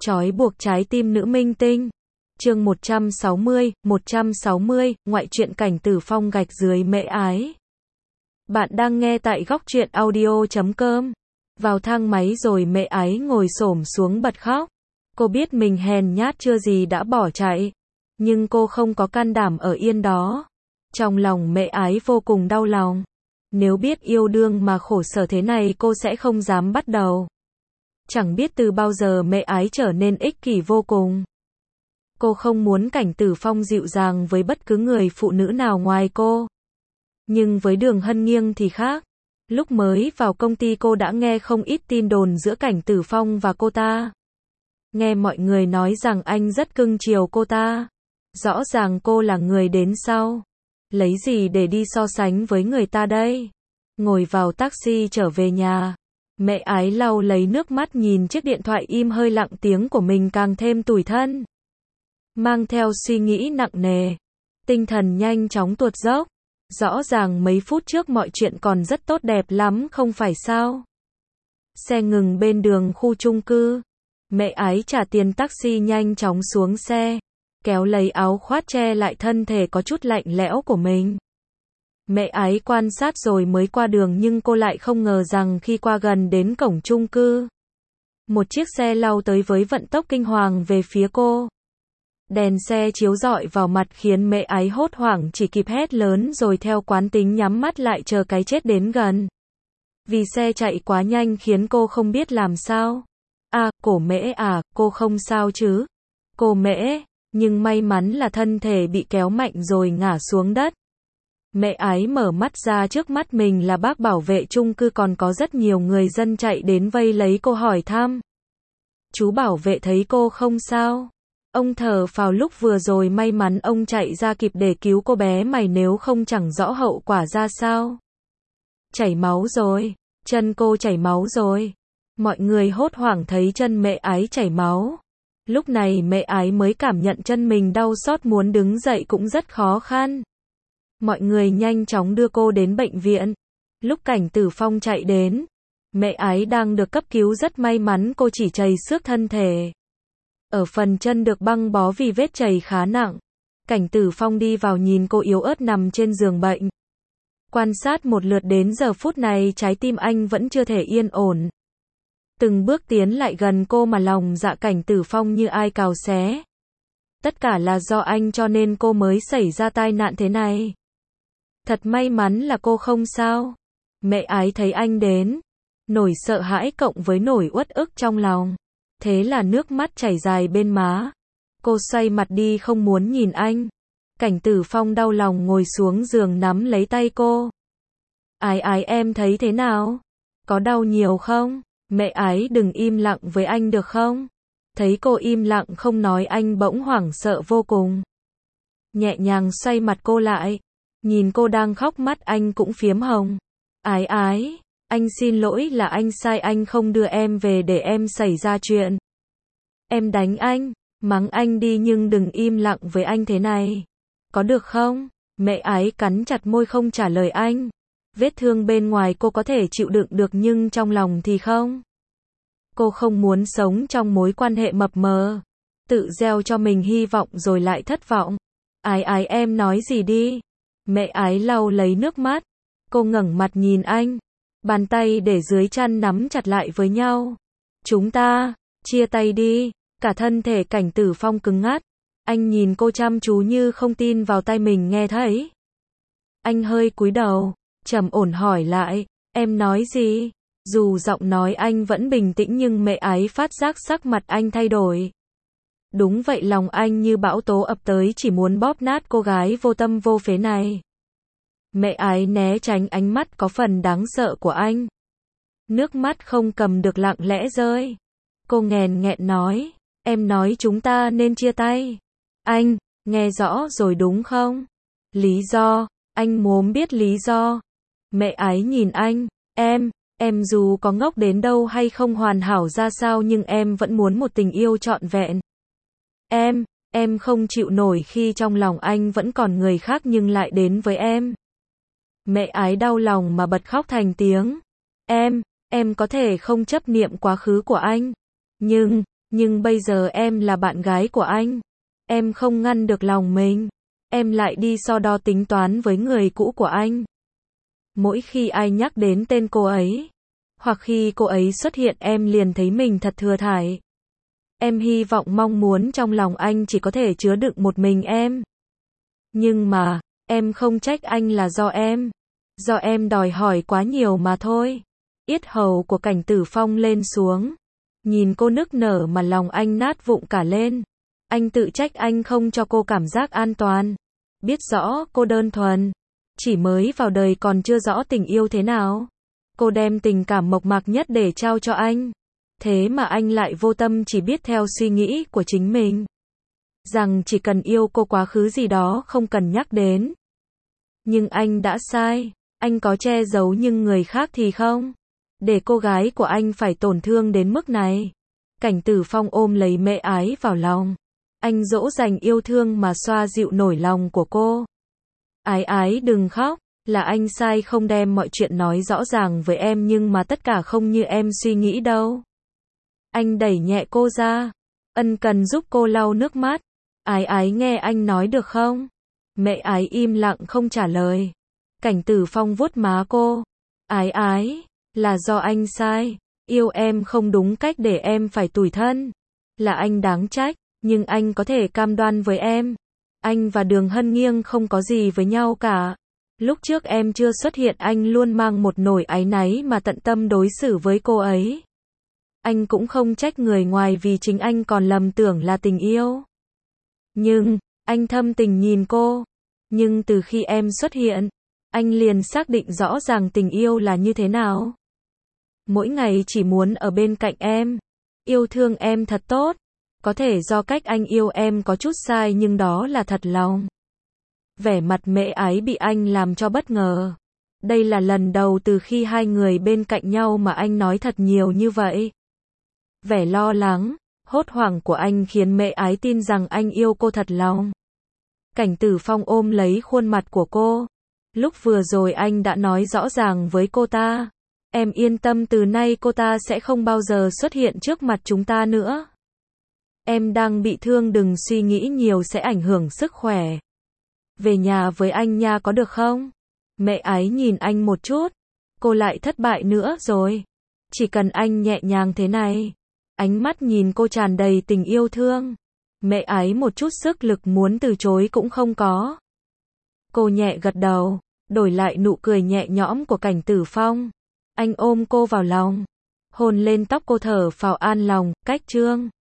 Trói buộc trái tim nữ minh tinh. Chương 160, ngoại truyện Cảnh Tử Phong gạch dưới Mễ Ái. Bạn đang nghe tại góc truyện audio.com. Vào thang máy rồi Mễ Ái ngồi xổm xuống bật khóc. Cô biết mình hèn nhát chưa gì đã bỏ chạy, nhưng cô không có can đảm ở yên đó. Trong lòng Mễ Ái vô cùng đau lòng. Nếu biết yêu đương mà khổ sở thế này cô sẽ không dám bắt đầu. Chẳng biết từ bao giờ Mễ Ái trở nên ích kỷ vô cùng. Cô không muốn Cảnh Tử Phong dịu dàng với bất cứ người phụ nữ nào ngoài cô. Nhưng với Đường Hân Nghiêng thì khác. Lúc mới vào công ty cô đã nghe không ít tin đồn giữa Cảnh Tử Phong và cô ta. Nghe mọi người nói rằng anh rất cưng chiều cô ta. Rõ ràng cô là người đến sau. Lấy gì để đi so sánh với người ta đây? Ngồi vào taxi trở về nhà, Mễ Ái lau lấy nước mắt nhìn chiếc điện thoại im hơi lặng tiếng của mình càng thêm tủi thân. Mang theo suy nghĩ nặng nề, tinh thần nhanh chóng tuột dốc. Rõ ràng mấy phút trước mọi chuyện còn rất tốt đẹp lắm không phải sao? Xe ngừng bên đường khu chung cư. Mễ Ái trả tiền taxi nhanh chóng xuống xe, kéo lấy áo khoác che lại thân thể có chút lạnh lẽo của mình. Mễ Ái quan sát rồi mới qua đường nhưng cô lại không ngờ rằng khi qua gần đến cổng chung cư, một chiếc xe lao tới với vận tốc kinh hoàng về phía cô. Đèn xe chiếu rọi vào mặt khiến Mễ Ái hốt hoảng chỉ kịp hét lớn rồi theo quán tính nhắm mắt lại chờ cái chết đến gần. Vì xe chạy quá nhanh khiến cô không biết làm sao. Cổ Mễ à, cô không sao chứ? Cô Mễ, nhưng may mắn là thân thể bị kéo mạnh rồi ngã xuống đất. Mễ Ái mở mắt ra trước mắt mình là bác bảo vệ chung cư còn có rất nhiều người dân chạy đến vây lấy cô hỏi thăm. Chú bảo vệ thấy cô không sao? Ông thở phào lúc vừa rồi may mắn ông chạy ra kịp để cứu cô bé mày nếu không chẳng rõ hậu quả ra sao. Chảy máu rồi, chân cô chảy máu rồi. Mọi người hốt hoảng thấy chân Mễ Ái chảy máu. Lúc này Mễ Ái mới cảm nhận chân mình đau xót muốn đứng dậy cũng rất khó khăn. Mọi người nhanh chóng đưa cô đến bệnh viện. Lúc Cảnh Tử Phong chạy đến, Mễ Ái đang được cấp cứu rất may mắn cô chỉ trầy xước thân thể. Ở phần chân được băng bó vì vết chảy khá nặng. Cảnh Tử Phong đi vào nhìn cô yếu ớt nằm trên giường bệnh. Quan sát một lượt đến giờ phút này trái tim anh vẫn chưa thể yên ổn. Từng bước tiến lại gần cô mà lòng dạ Cảnh Tử Phong như ai cào xé. Tất cả là do anh cho nên cô mới xảy ra tai nạn thế này. Thật may mắn là cô không sao. Mễ Ái thấy anh đến, nổi sợ hãi cộng với nổi uất ức trong lòng. Thế là nước mắt chảy dài bên má. Cô xoay mặt đi không muốn nhìn anh. Cảnh Tử Phong đau lòng ngồi xuống giường nắm lấy tay cô. Ái em thấy thế nào? Có đau nhiều không? Mễ Ái đừng im lặng với anh được không? Thấy cô im lặng không nói anh bỗng hoảng sợ vô cùng. Nhẹ nhàng xoay mặt cô lại. Nhìn cô đang khóc mắt anh cũng phiếm hồng. Ái, anh xin lỗi là anh sai anh không đưa em về để em xảy ra chuyện. Em đánh anh, mắng anh đi nhưng đừng im lặng với anh thế này. Có được không? Mễ Ái cắn chặt môi không trả lời anh. Vết thương bên ngoài cô có thể chịu đựng được nhưng trong lòng thì không. Cô không muốn sống trong mối quan hệ mập mờ. Tự gieo cho mình hy vọng rồi lại thất vọng. Ái em nói gì đi? Mễ Ái lau lấy nước mắt. Cô ngẩng mặt nhìn anh. Bàn tay để dưới chăn nắm chặt lại với nhau. Chúng ta, chia tay đi. Cả thân thể Cảnh Tử Phong cứng ngắt. Anh nhìn cô chăm chú như không tin vào tai mình nghe thấy. Anh hơi cúi đầu, trầm ổn hỏi lại, em nói gì? Dù giọng nói anh vẫn bình tĩnh nhưng Mễ Ái phát giác sắc mặt anh thay đổi. Đúng vậy, lòng anh như bão tố ập tới chỉ muốn bóp nát cô gái vô tâm vô phế này. Mễ Ái né tránh ánh mắt có phần đáng sợ của anh. Nước mắt không cầm được lặng lẽ rơi. Cô nghẹn nghẹn nói, em nói chúng ta nên chia tay. Anh, nghe rõ rồi đúng không? Lý do, anh muốn biết lý do. Mễ Ái nhìn anh, em dù có ngốc đến đâu hay không hoàn hảo ra sao nhưng em vẫn muốn một tình yêu trọn vẹn. Em không chịu nổi khi trong lòng anh vẫn còn người khác nhưng lại đến với em. Mễ Ái đau lòng mà bật khóc thành tiếng. Em có thể không chấp niệm quá khứ của anh. Nhưng bây giờ em là bạn gái của anh. Em không ngăn được lòng mình. Em lại đi so đo tính toán với người cũ của anh. Mỗi khi ai nhắc đến tên cô ấy, hoặc khi cô ấy xuất hiện em liền thấy mình thật thừa thải. Em hy vọng mong muốn trong lòng anh chỉ có thể chứa đựng một mình em. Nhưng mà, em không trách anh là do em. Do em đòi hỏi quá nhiều mà thôi. Yết hầu của Cảnh Tử Phong lên xuống. Nhìn cô nức nở mà lòng anh nát vụn cả lên. Anh tự trách anh không cho cô cảm giác an toàn. Biết rõ cô đơn thuần. Chỉ mới vào đời còn chưa rõ tình yêu thế nào. Cô đem tình cảm mộc mạc nhất để trao cho anh. Thế mà anh lại vô tâm chỉ biết theo suy nghĩ của chính mình. Rằng chỉ cần yêu cô quá khứ gì đó không cần nhắc đến. Nhưng anh đã sai. Anh có che giấu nhưng người khác thì không. Để cô gái của anh phải tổn thương đến mức này. Cảnh Tử Phong ôm lấy Mẹ Ái vào lòng. Anh dỗ dành yêu thương mà xoa dịu nỗi lòng của cô. Ái ái đừng khóc. Là anh sai không đem mọi chuyện nói rõ ràng với em nhưng mà tất cả không như em suy nghĩ đâu. Anh đẩy nhẹ cô ra. Ân cần giúp cô lau nước mắt. Ái ái nghe anh nói được không? Mẹ Ái im lặng không trả lời. Cảnh Tử Phong vuốt má cô. Ái ái, là do anh sai. Yêu em không đúng cách để em phải tủi thân. Là anh đáng trách, nhưng anh có thể cam đoan với em. Anh và Đường Hân Nghiêng không có gì với nhau cả. Lúc trước em chưa xuất hiện anh luôn mang một nỗi áy náy mà tận tâm đối xử với cô ấy. Anh cũng không trách người ngoài vì chính anh còn lầm tưởng là tình yêu. Nhưng, anh thâm tình nhìn cô. Nhưng từ khi em xuất hiện, anh liền xác định rõ ràng tình yêu là như thế nào. Mỗi ngày chỉ muốn ở bên cạnh em. Yêu thương em thật tốt. Có thể do cách anh yêu em có chút sai nhưng đó là thật lòng. Vẻ mặt Mẹ Ái bị anh làm cho bất ngờ. Đây là lần đầu từ khi hai người bên cạnh nhau mà anh nói thật nhiều như vậy. Vẻ lo lắng, hốt hoảng của anh khiến Mẹ Ái tin rằng anh yêu cô thật lòng. Cảnh Tử Phong ôm lấy khuôn mặt của cô. Lúc vừa rồi anh đã nói rõ ràng với cô ta. Em yên tâm từ nay cô ta sẽ không bao giờ xuất hiện trước mặt chúng ta nữa. Em đang bị thương đừng suy nghĩ nhiều sẽ ảnh hưởng sức khỏe. Về nhà với anh nha có được không? Mẹ Ái nhìn anh một chút. Cô lại thất bại nữa rồi. Chỉ cần anh nhẹ nhàng thế này. Ánh mắt nhìn cô tràn đầy tình yêu thương. Mẹ Ái một chút sức lực muốn từ chối cũng không có. Cô nhẹ gật đầu, đổi lại nụ cười nhẹ nhõm của Cảnh Tử Phong. Anh ôm cô vào lòng, hôn lên tóc cô thở phào an lòng, cách trương.